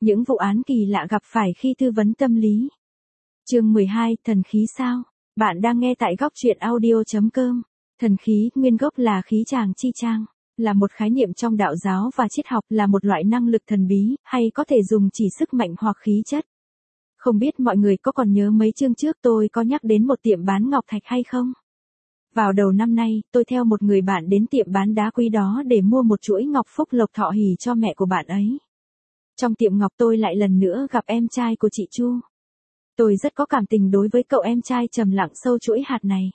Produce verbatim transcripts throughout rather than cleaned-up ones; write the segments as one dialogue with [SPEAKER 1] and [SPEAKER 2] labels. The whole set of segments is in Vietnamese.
[SPEAKER 1] Những vụ án kỳ lạ gặp phải khi tư vấn tâm lý. Chương mười hai, thần khí sao? Bạn đang nghe tại góc truyện audio chấm com. Thần khí, nguyên gốc là khí tràng chi trang, là một khái niệm trong đạo giáo và triết học, là một loại năng lực thần bí, hay có thể dùng chỉ sức mạnh hoặc khí chất. Không biết mọi người có còn nhớ mấy chương trước tôi có nhắc đến một tiệm bán ngọc thạch hay không? Vào đầu năm nay, tôi theo một người bạn đến tiệm bán đá quý đó để mua một chuỗi ngọc phúc lộc thọ hỷ cho mẹ của bạn ấy. Trong tiệm ngọc tôi lại lần nữa gặp em trai của chị Chu. Tôi rất có cảm tình đối với cậu em trai trầm lặng sâu chuỗi hạt này.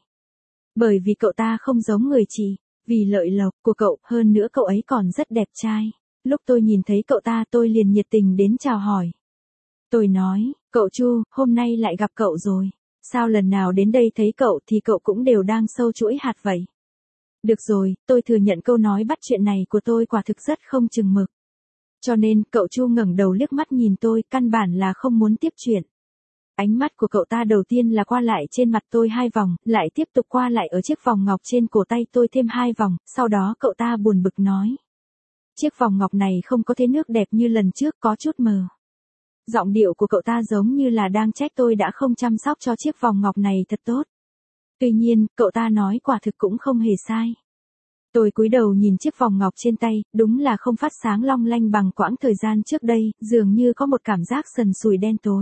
[SPEAKER 1] Bởi vì cậu ta không giống người chị, vì lợi lộc của cậu, hơn nữa cậu ấy còn rất đẹp trai. Lúc tôi nhìn thấy cậu ta tôi liền nhiệt tình đến chào hỏi. Tôi nói, cậu Chu, hôm nay lại gặp cậu rồi. Sao lần nào đến đây thấy cậu thì cậu cũng đều đang sâu chuỗi hạt vậy? Được rồi, tôi thừa nhận câu nói bắt chuyện này của tôi quả thực rất không chừng mực. Cho nên, cậu Chu ngẩng đầu liếc mắt nhìn tôi, căn bản là không muốn tiếp chuyện. Ánh mắt của cậu ta đầu tiên là qua lại trên mặt tôi hai vòng, lại tiếp tục qua lại ở chiếc vòng ngọc trên cổ tay tôi thêm hai vòng, sau đó cậu ta buồn bực nói. Chiếc vòng ngọc này không có thế nước đẹp như lần trước, có chút mờ. Giọng điệu của cậu ta giống như là đang trách tôi đã không chăm sóc cho chiếc vòng ngọc này thật tốt. Tuy nhiên, cậu ta nói quả thực cũng không hề sai. Tôi cúi đầu nhìn chiếc vòng ngọc trên tay, đúng là không phát sáng long lanh bằng quãng thời gian trước đây, dường như có một cảm giác sần sùi đen tối.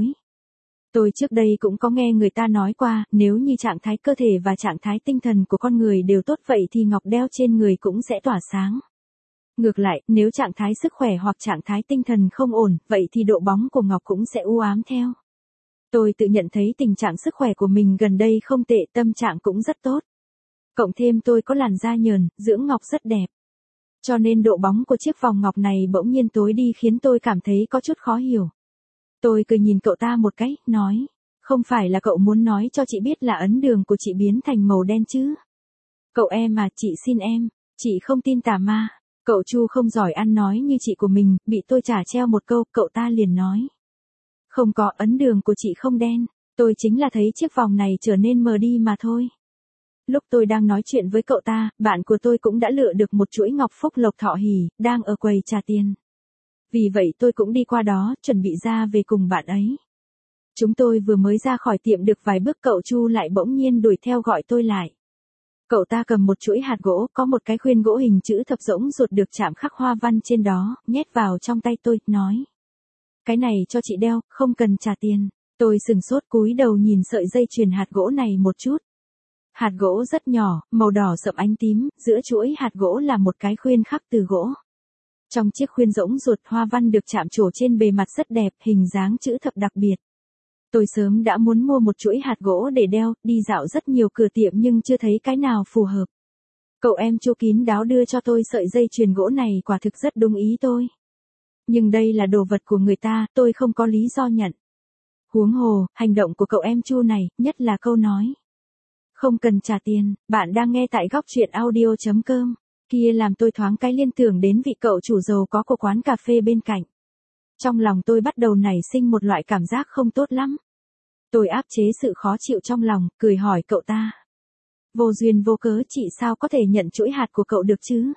[SPEAKER 1] Tôi trước đây cũng có nghe người ta nói qua, nếu như trạng thái cơ thể và trạng thái tinh thần của con người đều tốt vậy thì ngọc đeo trên người cũng sẽ tỏa sáng. Ngược lại, nếu trạng thái sức khỏe hoặc trạng thái tinh thần không ổn, vậy thì độ bóng của ngọc cũng sẽ u ám theo. Tôi tự nhận thấy tình trạng sức khỏe của mình gần đây không tệ, tâm trạng cũng rất tốt. Cộng thêm tôi có làn da nhờn, dưỡng ngọc rất đẹp. Cho nên độ bóng của chiếc vòng ngọc này bỗng nhiên tối đi khiến tôi cảm thấy có chút khó hiểu. Tôi cười nhìn cậu ta một cái, nói, không phải là cậu muốn nói cho chị biết là ấn đường của chị biến thành màu đen chứ? Cậu em à, chị xin em, chị không tin tà ma. Cậu Chu không giỏi ăn nói như chị của mình, bị tôi trả treo một câu, cậu ta liền nói. Không có, ấn đường của chị không đen, tôi chính là thấy chiếc vòng này trở nên mờ đi mà thôi. Lúc tôi đang nói chuyện với cậu ta, bạn của tôi cũng đã lựa được một chuỗi ngọc phúc lộc thọ hỷ, đang ở quầy trả tiền. Vì vậy tôi cũng đi qua đó, chuẩn bị ra về cùng bạn ấy. Chúng tôi vừa mới ra khỏi tiệm được vài bước cậu Chu lại bỗng nhiên đuổi theo gọi tôi lại. Cậu ta cầm một chuỗi hạt gỗ, có một cái khuyên gỗ hình chữ thập rỗng ruột được chạm khắc hoa văn trên đó, nhét vào trong tay tôi, nói. Cái này cho chị đeo, không cần trả tiền. Tôi sừng sốt cúi đầu nhìn sợi dây chuyền hạt gỗ này một chút. Hạt gỗ rất nhỏ, màu đỏ sậm ánh tím, giữa chuỗi hạt gỗ là một cái khuyên khắc từ gỗ. Trong chiếc khuyên rỗng ruột hoa văn được chạm trổ trên bề mặt rất đẹp, hình dáng chữ thập đặc biệt. Tôi sớm đã muốn mua một chuỗi hạt gỗ để đeo, đi dạo rất nhiều cửa tiệm nhưng chưa thấy cái nào phù hợp. Cậu em Chu kín đáo đưa cho tôi sợi dây chuyền gỗ này quả thực rất đúng ý tôi. Nhưng đây là đồ vật của người ta, tôi không có lý do nhận. Huống hồ, hành động của cậu em Chu này, nhất là câu nói. Không cần trả tiền, bạn đang nghe tại góc truyện audio chấm com. Kia làm tôi thoáng cái liên tưởng đến vị cậu chủ giàu có của quán cà phê bên cạnh. Trong lòng tôi bắt đầu nảy sinh một loại cảm giác không tốt lắm. Tôi áp chế sự khó chịu trong lòng, cười hỏi cậu ta. Vô duyên vô cớ chị sao có thể nhận chuỗi hạt của cậu được chứ?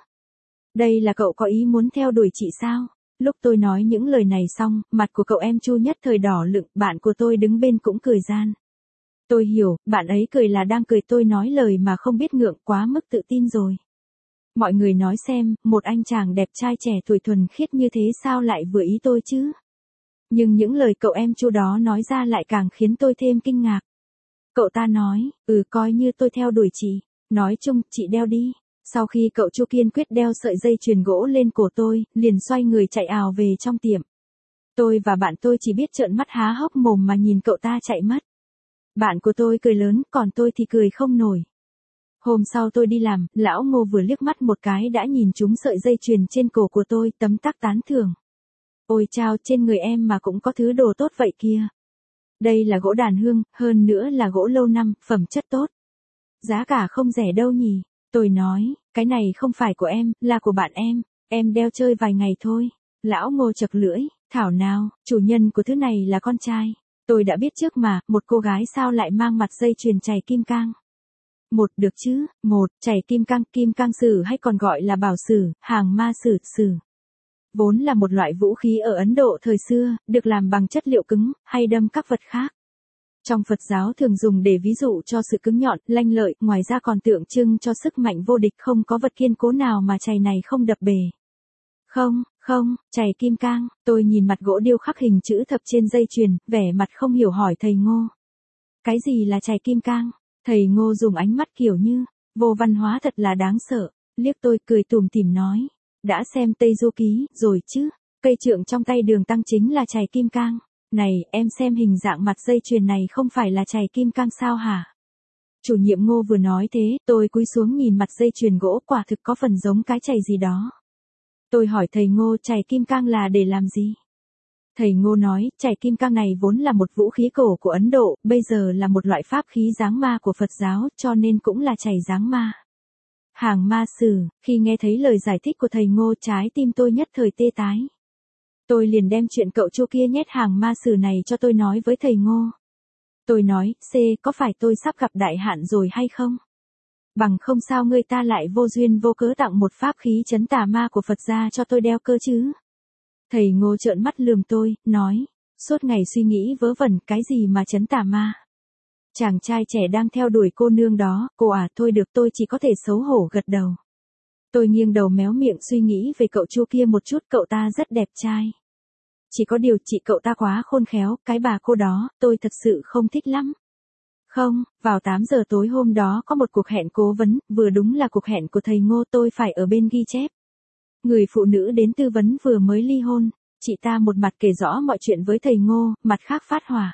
[SPEAKER 1] Đây là cậu có ý muốn theo đuổi chị sao? Lúc tôi nói những lời này xong, mặt của cậu em Chu nhất thời đỏ lựng, bạn của tôi đứng bên cũng cười gian. Tôi hiểu, bạn ấy cười là đang cười tôi nói lời mà không biết ngượng, quá mức tự tin rồi. Mọi người nói xem, một anh chàng đẹp trai trẻ tuổi thuần khiết như thế sao lại vừa ý tôi chứ? Nhưng những lời cậu em Chu đó nói ra lại càng khiến tôi thêm kinh ngạc. Cậu ta nói, ừ coi như tôi theo đuổi chị, nói chung, chị đeo đi. Sau khi cậu Chu kiên quyết đeo sợi dây chuyền gỗ lên cổ tôi, liền xoay người chạy ào về trong tiệm. Tôi và bạn tôi chỉ biết trợn mắt há hốc mồm mà nhìn cậu ta chạy mất. Bạn của tôi cười lớn, còn tôi thì cười không nổi. Hôm sau tôi đi làm, lão Ngô vừa liếc mắt một cái đã nhìn trúng sợi dây chuyền trên cổ của tôi, tấm tắc tán thưởng. Ôi chao, trên người em mà cũng có thứ đồ tốt vậy kia. Đây là gỗ đàn hương, hơn nữa là gỗ lâu năm, phẩm chất tốt. Giá cả không rẻ đâu nhỉ. Tôi nói, cái này không phải của em, là của bạn em, em đeo chơi vài ngày thôi. Lão Ngô chật lưỡi, thảo nào, chủ nhân của thứ này là con trai. Tôi đã biết trước mà, một cô gái sao lại mang mặt dây chuyền chày kim cang. Một được chứ, một, chày kim cang, kim cang sử hay còn gọi là bảo sử, hàng ma sử, sử. vốn là một loại vũ khí ở Ấn Độ thời xưa, được làm bằng chất liệu cứng, hay đâm các vật khác. Trong Phật giáo thường dùng để ví dụ cho sự cứng nhọn, lanh lợi, ngoài ra còn tượng trưng cho sức mạnh vô địch, không có vật kiên cố nào mà chày này không đập bể. Không, không, chày kim cang. Tôi nhìn mặt gỗ điêu khắc hình chữ thập trên dây chuyền, vẻ mặt không hiểu hỏi thầy Ngô. Cái gì là chày kim cang? Thầy Ngô dùng ánh mắt kiểu như, vô văn hóa thật là đáng sợ, liếc tôi cười tủm tỉm nói. Đã xem Tây Du Ký rồi chứ? Cây trượng trong tay Đường Tăng chính là chày kim cang. Này, em xem hình dạng mặt dây chuyền này không phải là chày kim cang sao hả? Chủ nhiệm Ngô vừa nói thế, tôi cúi xuống nhìn mặt dây chuyền gỗ, quả thực có phần giống cái chày gì đó. Tôi hỏi thầy Ngô, chày kim cang là để làm gì? Thầy Ngô nói, chày kim cang này vốn là một vũ khí cổ của Ấn Độ, bây giờ là một loại pháp khí giáng ma của Phật giáo, cho nên cũng là chày giáng ma. Hàng ma sử. Khi nghe thấy lời giải thích của thầy Ngô, trái tim tôi nhất thời tê tái. Tôi liền đem chuyện cậu Chu kia nhét hàng ma sử này cho tôi nói với thầy Ngô. Tôi nói, C, có phải tôi sắp gặp đại hạn rồi hay không? Bằng không sao người ta lại vô duyên vô cớ tặng một pháp khí trấn tà ma của Phật ra cho tôi đeo cơ chứ? Thầy Ngô trợn mắt lườm tôi, nói, suốt ngày suy nghĩ vớ vẩn cái gì mà trấn tà ma. Chàng trai trẻ đang theo đuổi cô nương đó, cô à, thôi được, tôi chỉ có thể xấu hổ gật đầu. Tôi nghiêng đầu méo miệng suy nghĩ về cậu Chu kia một chút, cậu ta rất đẹp trai. Chỉ có điều chị cậu ta quá khôn khéo, cái bà cô đó, tôi thật sự không thích lắm. Không, vào tám giờ tối hôm đó có một cuộc hẹn cố vấn, vừa đúng là cuộc hẹn của thầy Ngô, tôi phải ở bên ghi chép. Người phụ nữ đến tư vấn vừa mới ly hôn, chị ta một mặt kể rõ mọi chuyện với thầy Ngô, mặt khác phát hỏa.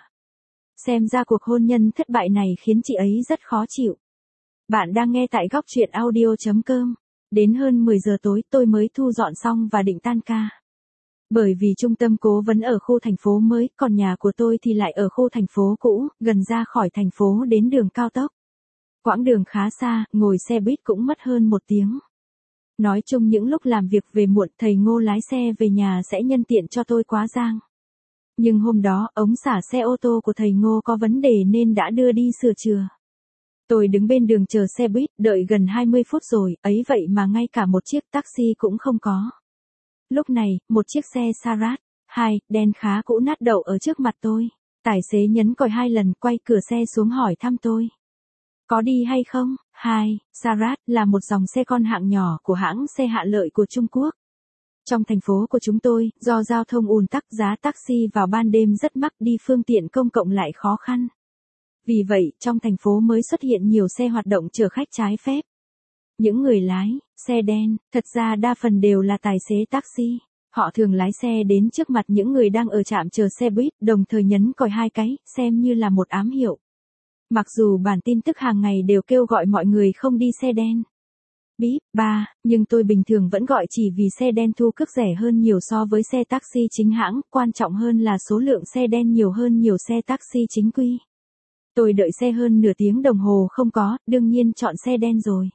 [SPEAKER 1] Xem ra cuộc hôn nhân thất bại này khiến chị ấy rất khó chịu. Bạn đang nghe tại góc truyện audio chấm com. Đến hơn mười giờ tối tôi mới thu dọn xong và định tan ca. Bởi vì trung tâm cố vấn ở khu thành phố mới, còn nhà của tôi thì lại ở khu thành phố cũ, gần ra khỏi thành phố đến đường cao tốc. Quãng đường khá xa, ngồi xe buýt cũng mất hơn một tiếng. Nói chung những lúc làm việc về muộn, thầy Ngô lái xe về nhà sẽ nhân tiện cho tôi quá giang. Nhưng hôm đó, ống xả xe ô tô của thầy Ngô có vấn đề nên đã đưa đi sửa chữa. Tôi đứng bên đường chờ xe buýt, đợi gần hai mươi phút rồi, ấy vậy mà ngay cả một chiếc taxi cũng không có. Lúc này, một chiếc xe Sarat, hai, đen khá cũ nát đậu ở trước mặt tôi. Tài xế nhấn còi hai lần, quay cửa xe xuống hỏi thăm tôi. Có đi hay không? Hai, Sarat là một dòng xe con hạng nhỏ của hãng xe Hạ Lợi của Trung Quốc. Trong thành phố của chúng tôi, do giao thông ùn tắc, giá taxi vào ban đêm rất mắc, đi phương tiện công cộng lại khó khăn. Vì vậy, trong thành phố mới xuất hiện nhiều xe hoạt động chở khách trái phép. Những người lái xe đen, thật ra đa phần đều là tài xế taxi. Họ thường lái xe đến trước mặt những người đang ở trạm chờ xe buýt, đồng thời nhấn còi hai cái, xem như là một ám hiệu. Mặc dù bản tin tức hàng ngày đều kêu gọi mọi người không đi xe đen. Bíp, ba, nhưng tôi bình thường vẫn gọi chỉ vì xe đen thu cước rẻ hơn nhiều so với xe taxi chính hãng, quan trọng hơn là số lượng xe đen nhiều hơn nhiều xe taxi chính quy. Tôi đợi xe hơn nửa tiếng đồng hồ không có, đương nhiên chọn xe đen rồi.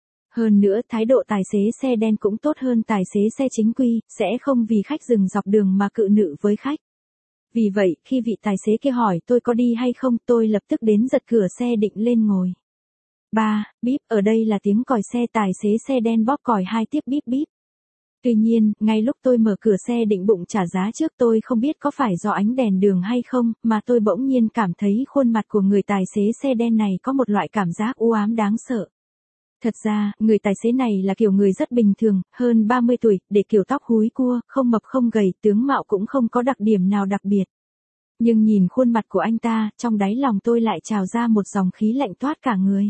[SPEAKER 1] Hơn nữa, thái độ tài xế xe đen cũng tốt hơn tài xế xe chính quy, sẽ không vì khách dừng dọc đường mà cự nữ với khách. Vì vậy, khi vị tài xế kia hỏi tôi có đi hay không, tôi lập tức đến giật cửa xe định lên ngồi. Ba, bíp, ở đây là tiếng còi xe, tài xế xe đen bóp còi hai tiếp bíp bíp. Tuy nhiên, ngay lúc tôi mở cửa xe định bụng trả giá trước, tôi không biết có phải do ánh đèn đường hay không, mà tôi bỗng nhiên cảm thấy khuôn mặt của người tài xế xe đen này có một loại cảm giác u ám đáng sợ. Thật ra, người tài xế này là kiểu người rất bình thường, hơn ba mươi tuổi, để kiểu tóc húi cua, không mập không gầy, tướng mạo cũng không có đặc điểm nào đặc biệt. Nhưng nhìn khuôn mặt của anh ta, trong đáy lòng tôi lại trào ra một dòng khí lạnh toát cả người.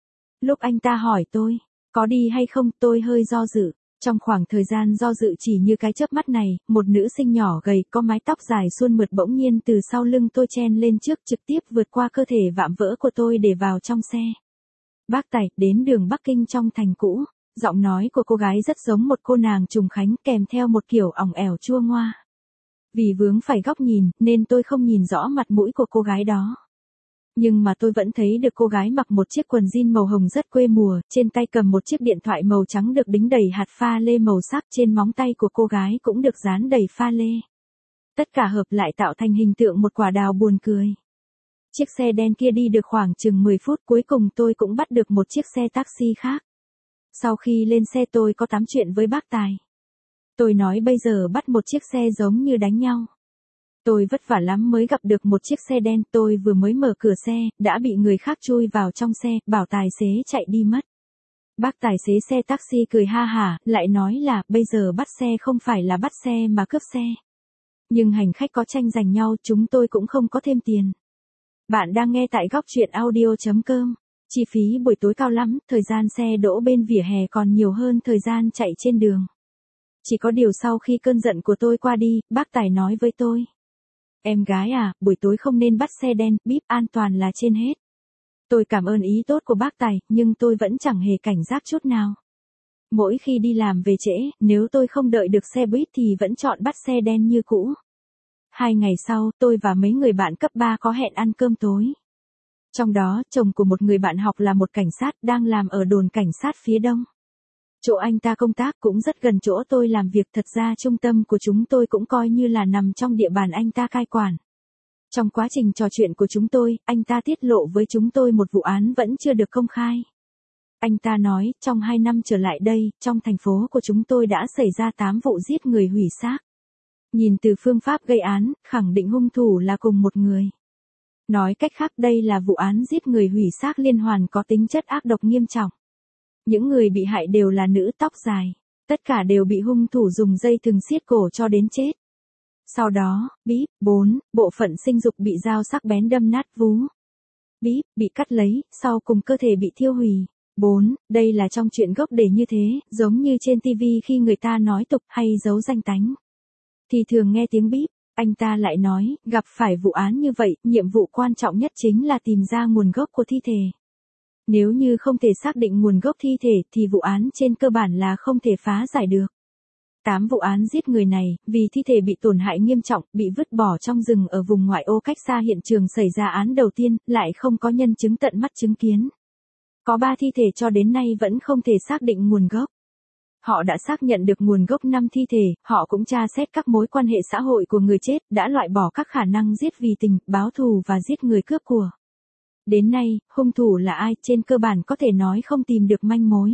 [SPEAKER 1] Lúc anh ta hỏi tôi, có đi hay không, tôi hơi do dự. Trong khoảng thời gian do dự chỉ như cái chớp mắt này, một nữ sinh nhỏ gầy có mái tóc dài suôn mượt bỗng nhiên từ sau lưng tôi chen lên trước, trực tiếp vượt qua cơ thể vạm vỡ của tôi để vào trong xe. Bác Tài, đến đường Bắc Kinh trong thành cũ. Giọng nói của cô gái rất giống một cô nàng Trùng Khánh, kèm theo một kiểu ỏng ẻo chua ngoa. Vì vướng phải góc nhìn, nên tôi không nhìn rõ mặt mũi của cô gái đó. Nhưng mà tôi vẫn thấy được cô gái mặc một chiếc quần jean màu hồng rất quê mùa, trên tay cầm một chiếc điện thoại màu trắng được đính đầy hạt pha lê màu sắc, trên móng tay của cô gái cũng được dán đầy pha lê. Tất cả hợp lại tạo thành hình tượng một quả đào buồn cười. Chiếc xe đen kia đi được khoảng chừng mười phút, cuối cùng tôi cũng bắt được một chiếc xe taxi khác. Sau khi lên xe tôi có tám chuyện với bác Tài. Tôi nói bây giờ bắt một chiếc xe giống như đánh nhau. Tôi vất vả lắm mới gặp được một chiếc xe đen, tôi vừa mới mở cửa xe, đã bị người khác chui vào trong xe, bảo tài xế chạy đi mất. Bác tài xế xe taxi cười ha hả, lại nói là, bây giờ bắt xe không phải là bắt xe mà cướp xe. Nhưng hành khách có tranh giành nhau, chúng tôi cũng không có thêm tiền. Bạn đang nghe tại góc truyện audio chấm com. Chi phí buổi tối cao lắm, thời gian xe đỗ bên vỉa hè còn nhiều hơn thời gian chạy trên đường. Chỉ có điều sau khi cơn giận của tôi qua đi, bác tài nói với tôi. Em gái à, buổi tối không nên bắt xe đen, bíp an toàn là trên hết. Tôi cảm ơn ý tốt của bác tài, nhưng tôi vẫn chẳng hề cảnh giác chút nào. Mỗi khi đi làm về trễ, nếu tôi không đợi được xe buýt thì vẫn chọn bắt xe đen như cũ. Hai ngày sau, tôi và mấy người bạn cấp ba có hẹn ăn cơm tối. Trong đó, chồng của một người bạn học là một cảnh sát đang làm ở đồn cảnh sát phía đông. Chỗ anh ta công tác cũng rất gần chỗ tôi làm việc, thật ra trung tâm của chúng tôi cũng coi như là nằm trong địa bàn anh ta cai quản. Trong quá trình trò chuyện của chúng tôi, anh ta tiết lộ với chúng tôi một vụ án vẫn chưa được công khai. Anh ta nói, trong hai năm trở lại đây, trong thành phố của chúng tôi đã xảy ra tám vụ giết người hủy xác. Nhìn từ phương pháp gây án, khẳng định hung thủ là cùng một người. Nói cách khác đây là vụ án giết người hủy xác liên hoàn có tính chất ác độc nghiêm trọng. Những người bị hại đều là nữ tóc dài. Tất cả đều bị hung thủ dùng dây thừng siết cổ cho đến chết. Sau đó, bíp, bốn, bộ phận sinh dục bị dao sắc bén đâm nát vú. Bíp, bị cắt lấy, sau cùng cơ thể bị thiêu hủy. bốn. Đây là trong chuyện gốc để như thế, giống như trên ti vi khi người ta nói tục hay giấu danh tánh. Thì thường nghe tiếng bíp, anh ta lại nói, gặp phải vụ án như vậy, nhiệm vụ quan trọng nhất chính là tìm ra nguồn gốc của thi thể. Nếu như không thể xác định nguồn gốc thi thể thì vụ án trên cơ bản là không thể phá giải được. Tám vụ án giết người này, vì thi thể bị tổn hại nghiêm trọng, bị vứt bỏ trong rừng ở vùng ngoại ô cách xa hiện trường xảy ra án đầu tiên, lại không có nhân chứng tận mắt chứng kiến. Có ba thi thể cho đến nay vẫn không thể xác định nguồn gốc. Họ đã xác nhận được nguồn gốc năm thi thể, họ cũng tra xét các mối quan hệ xã hội của người chết, đã loại bỏ các khả năng giết vì tình, báo thù và giết người cướp của. Đến nay, hung thủ là ai, trên cơ bản có thể nói không tìm được manh mối.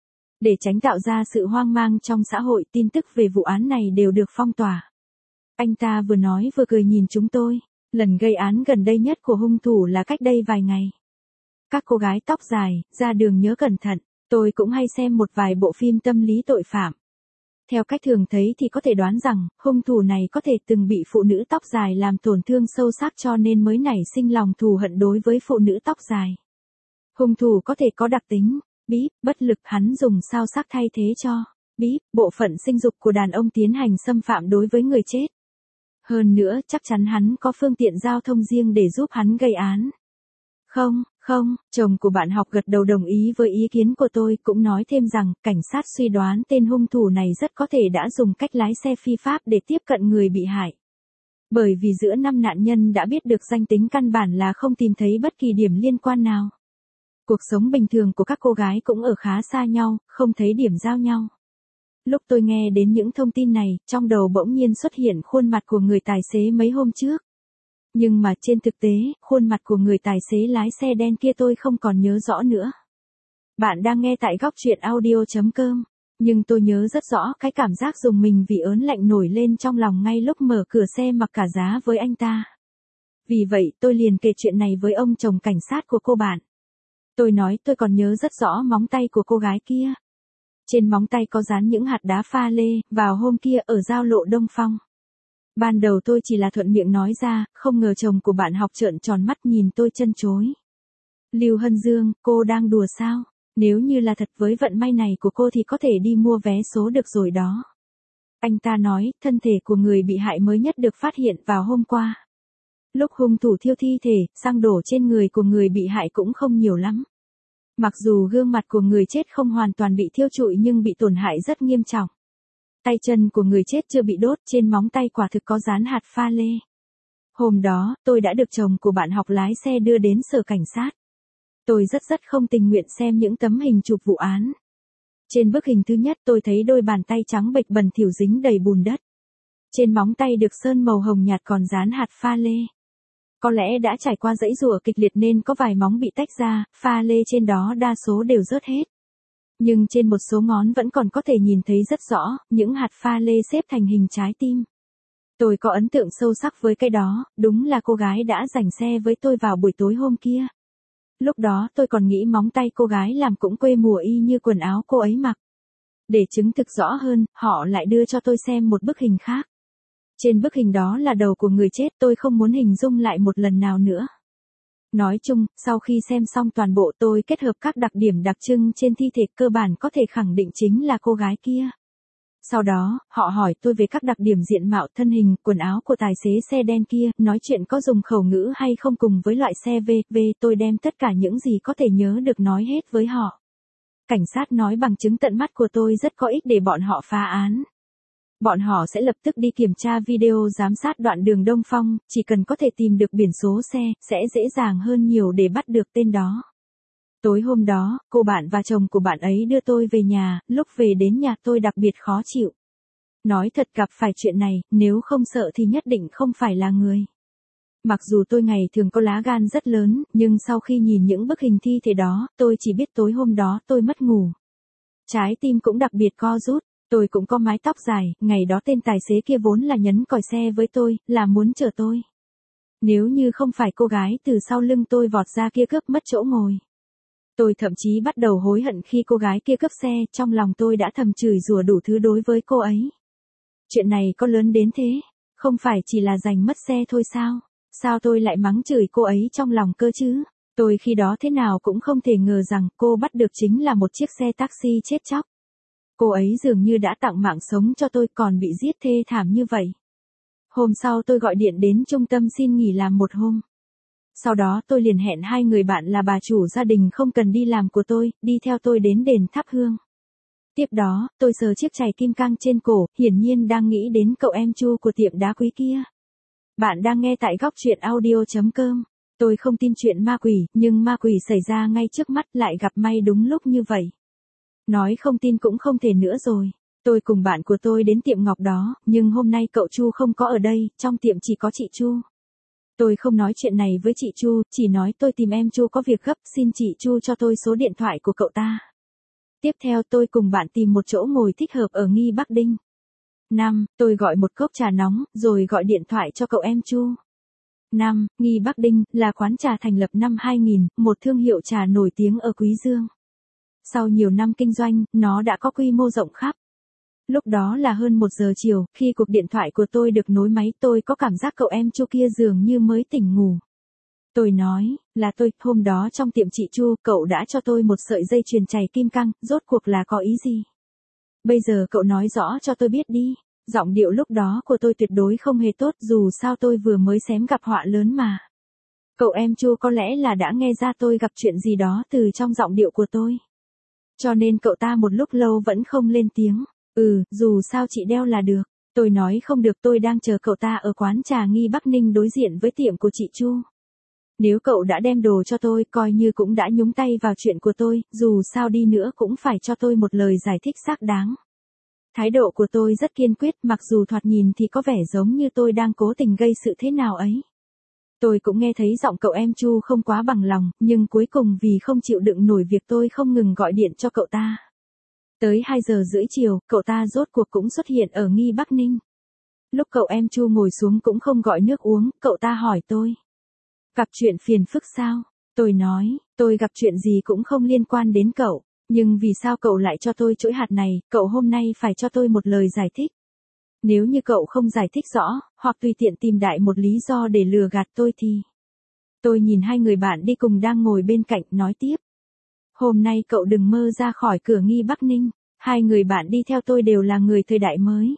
[SPEAKER 1] Để tránh tạo ra sự hoang mang trong xã hội, tin tức về vụ án này đều được phong tỏa. Anh ta vừa nói vừa cười nhìn chúng tôi. Lần gây án gần đây nhất của hung thủ là cách đây vài ngày. Các cô gái tóc dài, ra đường nhớ cẩn thận. Tôi cũng hay xem một vài bộ phim tâm lý tội phạm. Theo cách thường thấy thì có thể đoán rằng, hung thủ này có thể từng bị phụ nữ tóc dài làm tổn thương sâu sắc cho nên mới nảy sinh lòng thù hận đối với phụ nữ tóc dài. Hung thủ có thể có đặc tính, bíp, bất lực, hắn dùng sao sắc thay thế cho, bíp, bộ phận sinh dục của đàn ông tiến hành xâm phạm đối với người chết. Hơn nữa, chắc chắn hắn có phương tiện giao thông riêng để giúp hắn gây án. Không, không, chồng của bạn học gật đầu đồng ý với ý kiến của tôi, cũng nói thêm rằng, cảnh sát suy đoán tên hung thủ này rất có thể đã dùng cách lái xe phi pháp để tiếp cận người bị hại. Bởi vì giữa năm nạn nhân đã biết được danh tính căn bản là không tìm thấy bất kỳ điểm liên quan nào. Cuộc sống bình thường của các cô gái cũng ở khá xa nhau, không thấy điểm giao nhau. Lúc tôi nghe đến những thông tin này, trong đầu bỗng nhiên xuất hiện khuôn mặt của người tài xế mấy hôm trước. Nhưng mà trên thực tế, khuôn mặt của người tài xế lái xe đen kia tôi không còn nhớ rõ nữa. Bạn đang nghe tại góc truyện audio chấm com. Nhưng tôi nhớ rất rõ cái cảm giác rùng mình vì ớn lạnh nổi lên trong lòng ngay lúc mở cửa xe mặc cả giá với anh ta. Vì vậy tôi liền kể chuyện này với ông chồng cảnh sát của cô bạn. Tôi nói tôi còn nhớ rất rõ móng tay của cô gái kia. Trên móng tay có dán những hạt đá pha lê, vào hôm kia ở giao lộ Đông Phong. Ban đầu tôi chỉ là thuận miệng nói ra, không ngờ chồng của bạn học trợn tròn mắt nhìn tôi chân chối. Lưu Hân Dương, cô đang đùa sao? Nếu như là thật với vận may này của cô thì có thể đi mua vé số được rồi đó. Anh ta nói, thân thể của người bị hại mới nhất được phát hiện vào hôm qua. Lúc hung thủ thiêu thi thể, xăng đổ trên người của người bị hại cũng không nhiều lắm. Mặc dù gương mặt của người chết không hoàn toàn bị thiêu trụi nhưng bị tổn hại rất nghiêm trọng. Tay chân của người chết chưa bị đốt, trên móng tay quả thực có dán hạt pha lê. Hôm đó, tôi đã được chồng của bạn học lái xe đưa đến sở cảnh sát. Tôi rất rất không tình nguyện xem những tấm hình chụp vụ án. Trên bức hình thứ nhất tôi thấy đôi bàn tay trắng bệch bẩn thỉu dính đầy bùn đất. Trên móng tay được sơn màu hồng nhạt còn dán hạt pha lê. Có lẽ đã trải qua dãy giụa kịch liệt nên có vài móng bị tách ra, pha lê trên đó đa số đều rớt hết. Nhưng trên một số ngón vẫn còn có thể nhìn thấy rất rõ, những hạt pha lê xếp thành hình trái tim. Tôi có ấn tượng sâu sắc với cái đó, đúng là cô gái đã giành xe với tôi vào buổi tối hôm kia. Lúc đó tôi còn nghĩ móng tay cô gái làm cũng quê mùa y như quần áo cô ấy mặc. Để chứng thực rõ hơn, họ lại đưa cho tôi xem một bức hình khác. Trên bức hình đó là đầu của người chết, tôi không muốn hình dung lại một lần nào nữa. Nói chung, sau khi xem xong toàn bộ tôi kết hợp các đặc điểm đặc trưng trên thi thể cơ bản có thể khẳng định chính là cô gái kia. Sau đó, họ hỏi tôi về các đặc điểm diện mạo thân hình, quần áo của tài xế xe đen kia, nói chuyện có dùng khẩu ngữ hay không cùng với loại xe vê vê, tôi đem tất cả những gì có thể nhớ được nói hết với họ. Cảnh sát nói bằng chứng tận mắt của tôi rất có ích để bọn họ phá án. Bọn họ sẽ lập tức đi kiểm tra video giám sát đoạn đường Đông Phong, chỉ cần có thể tìm được biển số xe, sẽ dễ dàng hơn nhiều để bắt được tên đó. Tối hôm đó, cô bạn và chồng của bạn ấy đưa tôi về nhà, lúc về đến nhà tôi đặc biệt khó chịu. Nói thật gặp phải chuyện này, nếu không sợ thì nhất định không phải là người. Mặc dù tôi ngày thường có lá gan rất lớn, nhưng sau khi nhìn những bức hình thi thể đó, tôi chỉ biết tối hôm đó tôi mất ngủ. Trái tim cũng đặc biệt co rút, tôi cũng có mái tóc dài, ngày đó tên tài xế kia vốn là nhấn còi xe với tôi, là muốn chở tôi. Nếu như không phải cô gái từ sau lưng tôi vọt ra kia cướp mất chỗ ngồi. Tôi thậm chí bắt đầu hối hận khi cô gái kia cướp xe, trong lòng tôi đã thầm chửi rủa đủ thứ đối với cô ấy. Chuyện này có lớn đến thế, không phải chỉ là giành mất xe thôi sao? Sao tôi lại mắng chửi cô ấy trong lòng cơ chứ? Tôi khi đó thế nào cũng không thể ngờ rằng cô bắt được chính là một chiếc xe taxi chết chóc. Cô ấy dường như đã tặng mạng sống cho tôi còn bị giết thê thảm như vậy. Hôm sau tôi gọi điện đến trung tâm xin nghỉ làm một hôm. Sau đó tôi liền hẹn hai người bạn là bà chủ gia đình không cần đi làm của tôi, đi theo tôi đến đền thắp hương. Tiếp đó, tôi sờ chiếc chày kim cang trên cổ, hiển nhiên đang nghĩ đến cậu em Chu của tiệm đá quý kia. Bạn đang nghe tại góc truyện audio chấm com. Tôi không tin chuyện ma quỷ, nhưng ma quỷ xảy ra ngay trước mắt lại gặp may đúng lúc như vậy. Nói không tin cũng không thể nữa rồi. Tôi cùng bạn của tôi đến tiệm ngọc đó, nhưng hôm nay cậu Chu không có ở đây, trong tiệm chỉ có chị Chu. Tôi không nói chuyện này với chị Chu, chỉ nói tôi tìm em Chu có việc gấp, xin chị Chu cho tôi số điện thoại của cậu ta. Tiếp theo tôi cùng bạn tìm một chỗ ngồi thích hợp ở Nghi Bắc Đinh. năm. Tôi gọi một cốc trà nóng, rồi gọi điện thoại cho cậu em Chu. năm. Nghi Bắc Đinh, là quán trà thành lập năm hai nghìn, một thương hiệu trà nổi tiếng ở Quý Dương. Sau nhiều năm kinh doanh, nó đã có quy mô rộng khắp. Lúc đó là hơn một giờ chiều, khi cuộc điện thoại của tôi được nối máy tôi có cảm giác cậu em Chu kia dường như mới tỉnh ngủ. Tôi nói, là tôi, hôm đó trong tiệm chị Chu, cậu đã cho tôi một sợi dây chuyền chày kim cang, rốt cuộc là có ý gì? Bây giờ cậu nói rõ cho tôi biết đi. Giọng điệu lúc đó của tôi tuyệt đối không hề tốt, dù sao tôi vừa mới xém gặp họa lớn mà. Cậu em Chu có lẽ là đã nghe ra tôi gặp chuyện gì đó từ trong giọng điệu của tôi. Cho nên cậu ta một lúc lâu vẫn không lên tiếng. Ừ, dù sao chị đeo là được. Tôi nói không được, tôi đang chờ cậu ta ở quán trà Nghi Bắc Ninh đối diện với tiệm của chị Chu. Nếu cậu đã đem đồ cho tôi, coi như cũng đã nhúng tay vào chuyện của tôi, dù sao đi nữa cũng phải cho tôi một lời giải thích xác đáng. Thái độ của tôi rất kiên quyết, mặc dù thoạt nhìn thì có vẻ giống như tôi đang cố tình gây sự thế nào ấy. Tôi cũng nghe thấy giọng cậu em Chu không quá bằng lòng, nhưng cuối cùng vì không chịu đựng nổi việc tôi không ngừng gọi điện cho cậu ta. Tới hai giờ rưỡi chiều, cậu ta rốt cuộc cũng xuất hiện ở Nghi Bắc Ninh. Lúc cậu em Chu ngồi xuống cũng không gọi nước uống, cậu ta hỏi tôi. Gặp chuyện phiền phức sao? Tôi nói, tôi gặp chuyện gì cũng không liên quan đến cậu. Nhưng vì sao cậu lại cho tôi chuỗi hạt này, cậu hôm nay phải cho tôi một lời giải thích. Nếu như cậu không giải thích rõ, hoặc tùy tiện tìm đại một lý do để lừa gạt tôi thì... Tôi nhìn hai người bạn đi cùng đang ngồi bên cạnh, nói tiếp. Hôm nay cậu đừng mơ ra khỏi cửa Nghi Bắc Ninh. Hai người bạn đi theo tôi đều là người thời đại mới.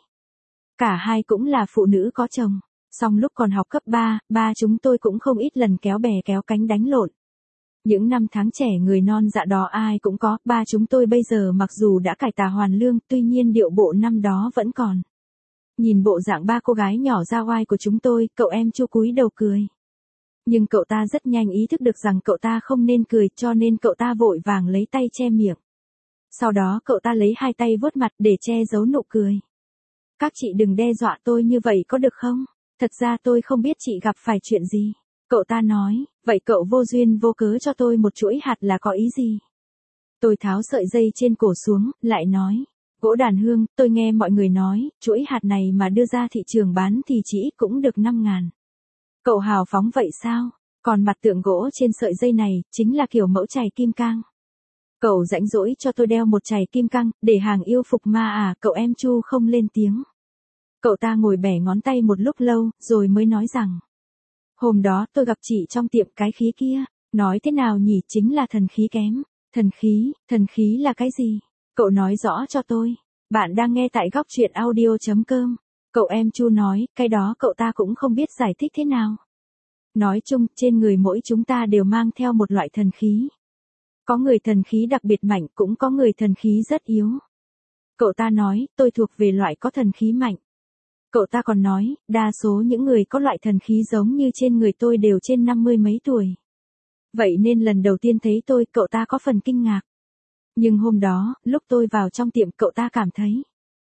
[SPEAKER 1] Cả hai cũng là phụ nữ có chồng. Song lúc còn học cấp ba, ba chúng tôi cũng không ít lần kéo bè kéo cánh đánh lộn. Những năm tháng trẻ người non dạ đó ai cũng có, ba chúng tôi bây giờ mặc dù đã cải tà hoàn lương, tuy nhiên điệu bộ năm đó vẫn còn. Nhìn bộ dạng ba cô gái nhỏ ra oai của chúng tôi, cậu em Chu cúi đầu cười. Nhưng cậu ta rất nhanh ý thức được rằng cậu ta không nên cười, cho nên cậu ta vội vàng lấy tay che miệng. Sau đó cậu ta lấy hai tay vuốt mặt để che giấu nụ cười. Các chị đừng đe dọa tôi như vậy có được không? Thật ra tôi không biết chị gặp phải chuyện gì. Cậu ta nói, vậy cậu vô duyên vô cớ cho tôi một chuỗi hạt là có ý gì? Tôi tháo sợi dây trên cổ xuống, lại nói. Gỗ đàn hương, tôi nghe mọi người nói, chuỗi hạt này mà đưa ra thị trường bán thì chỉ ít cũng được năm ngàn. Cậu hào phóng vậy sao? Còn mặt tượng gỗ trên sợi dây này, chính là kiểu mẫu chày kim cang. Cậu rãnh rỗi cho tôi đeo một chày kim cang, để hàng yêu phục ma à? Cậu em Chu không lên tiếng. Cậu ta ngồi bẻ ngón tay một lúc lâu, rồi mới nói rằng. Hôm đó tôi gặp chị trong tiệm cái khí kia, nói thế nào nhỉ, chính là thần khí kém. Thần khí, thần khí là cái gì? Cậu nói rõ cho tôi. Bạn đang nghe tại góc truyện audio chấm com. Cậu em Chu nói, cái đó cậu ta cũng không biết giải thích thế nào. Nói chung, trên người mỗi chúng ta đều mang theo một loại thần khí. Có người thần khí đặc biệt mạnh, cũng có người thần khí rất yếu. Cậu ta nói, tôi thuộc về loại có thần khí mạnh. Cậu ta còn nói, đa số những người có loại thần khí giống như trên người tôi đều trên năm mươi mấy tuổi. Vậy nên lần đầu tiên thấy tôi, cậu ta có phần kinh ngạc. Nhưng hôm đó, lúc tôi vào trong tiệm, cậu ta cảm thấy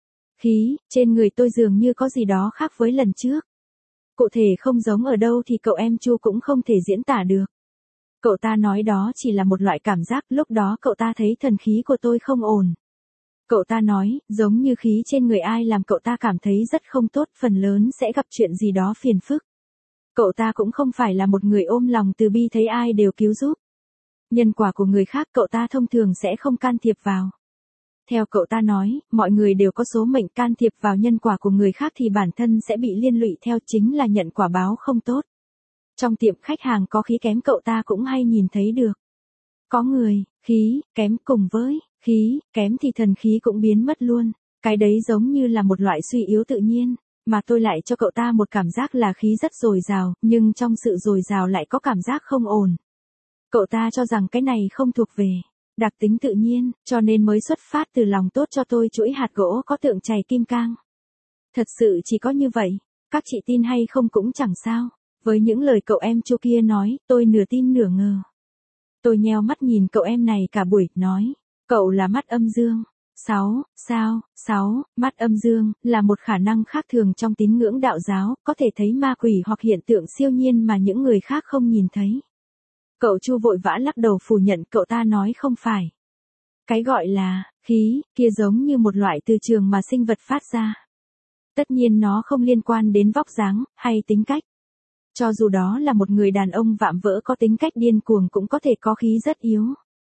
[SPEAKER 1] khí trên người tôi dường như có gì đó khác với lần trước. Cụ thể không giống ở đâu thì cậu em Chu cũng không thể diễn tả được. Cậu ta nói đó chỉ là một loại cảm giác, lúc đó cậu ta thấy thần khí của tôi không ổn. Cậu ta nói, giống như khí trên người ai làm cậu ta cảm thấy rất không tốt, phần lớn sẽ gặp chuyện gì đó phiền phức. Cậu ta cũng không phải là một người ôm lòng từ bi thấy ai đều cứu giúp. Nhân quả của người khác cậu ta thông thường sẽ không can thiệp vào. Theo cậu ta nói, mọi người đều có số mệnh, can thiệp vào nhân quả của người khác thì bản thân sẽ bị liên lụy theo, chính là nhận quả báo không tốt. Trong tiệm khách hàng có khí kém cậu ta cũng hay nhìn thấy được. Có người, khí kém cùng với khí kém thì thần khí cũng biến mất luôn. Cái đấy giống như là một loại suy yếu tự nhiên, mà tôi lại cho cậu ta một cảm giác là khí rất dồi dào, nhưng trong sự dồi dào lại có cảm giác không ổn. Cậu ta cho rằng cái này không thuộc về đặc tính tự nhiên, cho nên mới xuất phát từ lòng tốt cho tôi chuỗi hạt gỗ có tượng chày kim cang. Thật sự chỉ có như vậy, các chị tin hay không cũng chẳng sao. Với những lời cậu em Chu kia nói, tôi nửa tin nửa ngờ. Tôi nheo mắt nhìn cậu em này cả buổi, nói, cậu là mắt âm dương. Sáu, sao, sáu, mắt âm dương, là một khả năng khác thường trong tín ngưỡng đạo giáo, có thể thấy ma quỷ hoặc hiện tượng siêu nhiên mà những người khác không nhìn thấy. Cậu Chu vội vã lắc đầu phủ nhận, cậu ta nói không phải. Cái gọi là khí kia giống như một loại từ trường mà sinh vật phát ra. Tất nhiên nó không liên quan đến vóc dáng hay tính cách. Cho dù đó là một người đàn ông vạm vỡ có tính cách điên cuồng cũng có thể có khí rất yếu.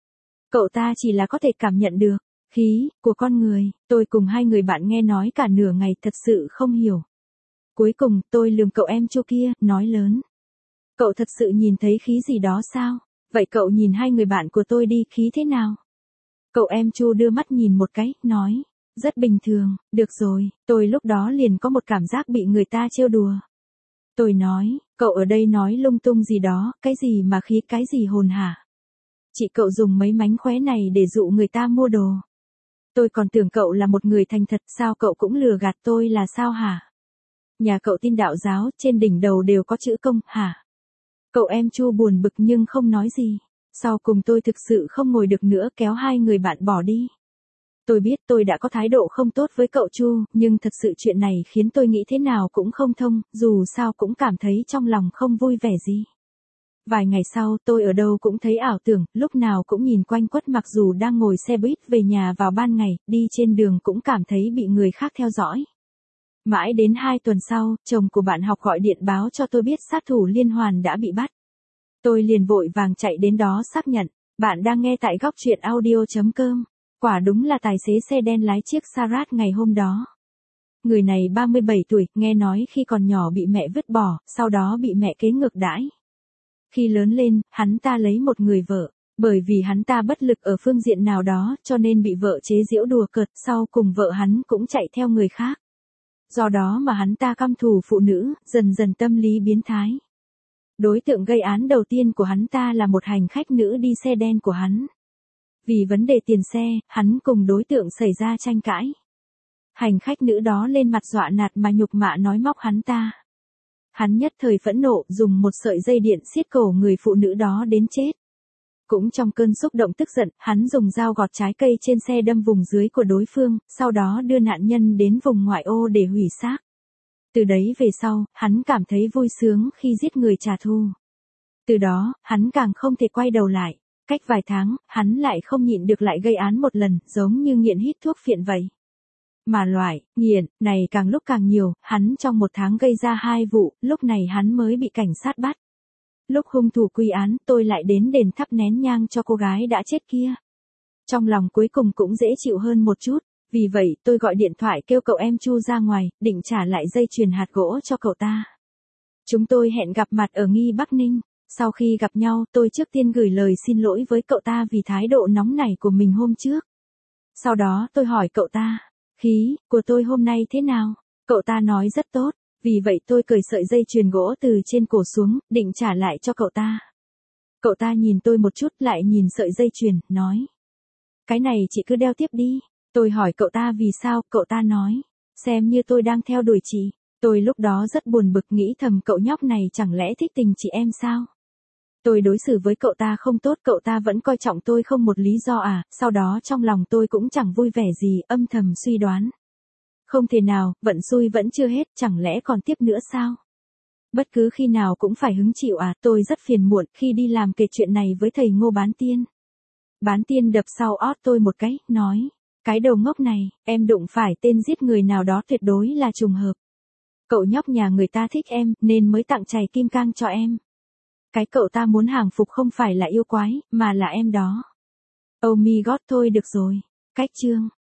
[SPEAKER 1] Cậu ta chỉ là có thể cảm nhận được khí của con người. Tôi cùng hai người bạn nghe nói cả nửa ngày thật sự không hiểu. Cuối cùng tôi lườm cậu em Chu kia, nói lớn. Cậu thật sự nhìn thấy khí gì đó sao? Vậy cậu nhìn hai người bạn của tôi đi, khí thế nào? Cậu em Chu đưa mắt nhìn một cái, nói. Rất bình thường, được rồi, tôi lúc đó liền có một cảm giác bị người ta trêu đùa. Tôi nói, cậu ở đây nói lung tung gì đó, cái gì mà khí, cái gì hồn hả? Chị cậu dùng mấy mánh khóe này để dụ người ta mua đồ. Tôi còn tưởng cậu là một người thành thật, sao cậu cũng lừa gạt tôi là sao hả? Nhà cậu tin đạo giáo, trên đỉnh đầu đều có chữ công, hả? Cậu em Chu buồn bực nhưng không nói gì. Sau cùng tôi thực sự không ngồi được nữa, kéo hai người bạn bỏ đi. Tôi biết tôi đã có thái độ không tốt với cậu Chu, nhưng thật sự chuyện này khiến tôi nghĩ thế nào cũng không thông, dù sao cũng cảm thấy trong lòng không vui vẻ gì. Vài ngày sau, tôi ở đâu cũng thấy ảo tưởng, lúc nào cũng nhìn quanh quất, mặc dù đang ngồi xe buýt về nhà vào ban ngày, đi trên đường cũng cảm thấy bị người khác theo dõi. Mãi đến hai tuần sau, chồng của bạn học gọi điện báo cho tôi biết sát thủ liên hoàn đã bị bắt. Tôi liền vội vàng chạy đến đó xác nhận. Bạn đang nghe tại góc truyện audio chấm com. Quả đúng là tài xế xe đen lái chiếc Sarat ngày hôm đó. Người này ba mươi bảy tuổi, nghe nói khi còn nhỏ bị mẹ vứt bỏ, sau đó bị mẹ kế ngược đãi. Khi lớn lên, hắn ta lấy một người vợ, bởi vì hắn ta bất lực ở phương diện nào đó, cho nên bị vợ chế giễu đùa cợt, sau cùng vợ hắn cũng chạy theo người khác. Do đó mà hắn ta căm thù phụ nữ, dần dần tâm lý biến thái. Đối tượng gây án đầu tiên của hắn ta là một hành khách nữ đi xe đen của hắn. Vì vấn đề tiền xe, hắn cùng đối tượng xảy ra tranh cãi. Hành khách nữ đó lên mặt dọa nạt mà nhục mạ nói móc hắn ta. Hắn nhất thời phẫn nộ, dùng một sợi dây điện siết cổ người phụ nữ đó đến chết. Cũng trong cơn xúc động tức giận, hắn dùng dao gọt trái cây trên xe đâm vùng dưới của đối phương, sau đó đưa nạn nhân đến vùng ngoại ô để hủy xác. Từ đấy về sau, hắn cảm thấy vui sướng khi giết người trả thù. Từ đó, hắn càng không thể quay đầu lại. Cách vài tháng, hắn lại không nhịn được lại gây án một lần, giống như nghiện hít thuốc phiện vậy. Mà loại, nghiện, này càng lúc càng nhiều, hắn trong một tháng gây ra hai vụ, lúc này hắn mới bị cảnh sát bắt. Lúc hung thủ quy án, tôi lại đến đền thắp nén nhang cho cô gái đã chết kia. Trong lòng cuối cùng cũng dễ chịu hơn một chút, vì vậy tôi gọi điện thoại kêu cậu em Chu ra ngoài, định trả lại dây chuyền hạt gỗ cho cậu ta. Chúng tôi hẹn gặp mặt ở Nghi Bắc Ninh. Sau khi gặp nhau, tôi trước tiên gửi lời xin lỗi với cậu ta vì thái độ nóng nảy của mình hôm trước. Sau đó tôi hỏi cậu ta, khí của tôi hôm nay thế nào? Cậu ta nói rất tốt, vì vậy tôi cởi sợi dây chuyền gỗ từ trên cổ xuống, định trả lại cho cậu ta. Cậu ta nhìn tôi một chút lại nhìn sợi dây chuyền, nói. Cái này chị cứ đeo tiếp đi. Tôi hỏi cậu ta vì sao, cậu ta nói. Xem như tôi đang theo đuổi chị. Tôi lúc đó rất buồn bực nghĩ thầm cậu nhóc này chẳng lẽ thích tình chị em sao? Tôi đối xử với cậu ta không tốt, cậu ta vẫn coi trọng tôi không một lý do à, sau đó trong lòng tôi cũng chẳng vui vẻ gì, âm thầm suy đoán. Không thể nào, vận xui vẫn chưa hết, chẳng lẽ còn tiếp nữa sao? Bất cứ khi nào cũng phải hứng chịu à, tôi rất phiền muộn khi đi làm kể chuyện này với thầy Ngô Bán Tiên. Bán Tiên đập sau ót tôi một cái, nói, cái đầu ngốc này, em đụng phải tên giết người nào đó tuyệt đối là trùng hợp. Cậu nhóc nhà người ta thích em, nên mới tặng chày kim cang cho em. Cái cậu ta muốn hàng phục không phải là yêu quái, mà là em đó. Oh my god thôi được rồi. Cách chương.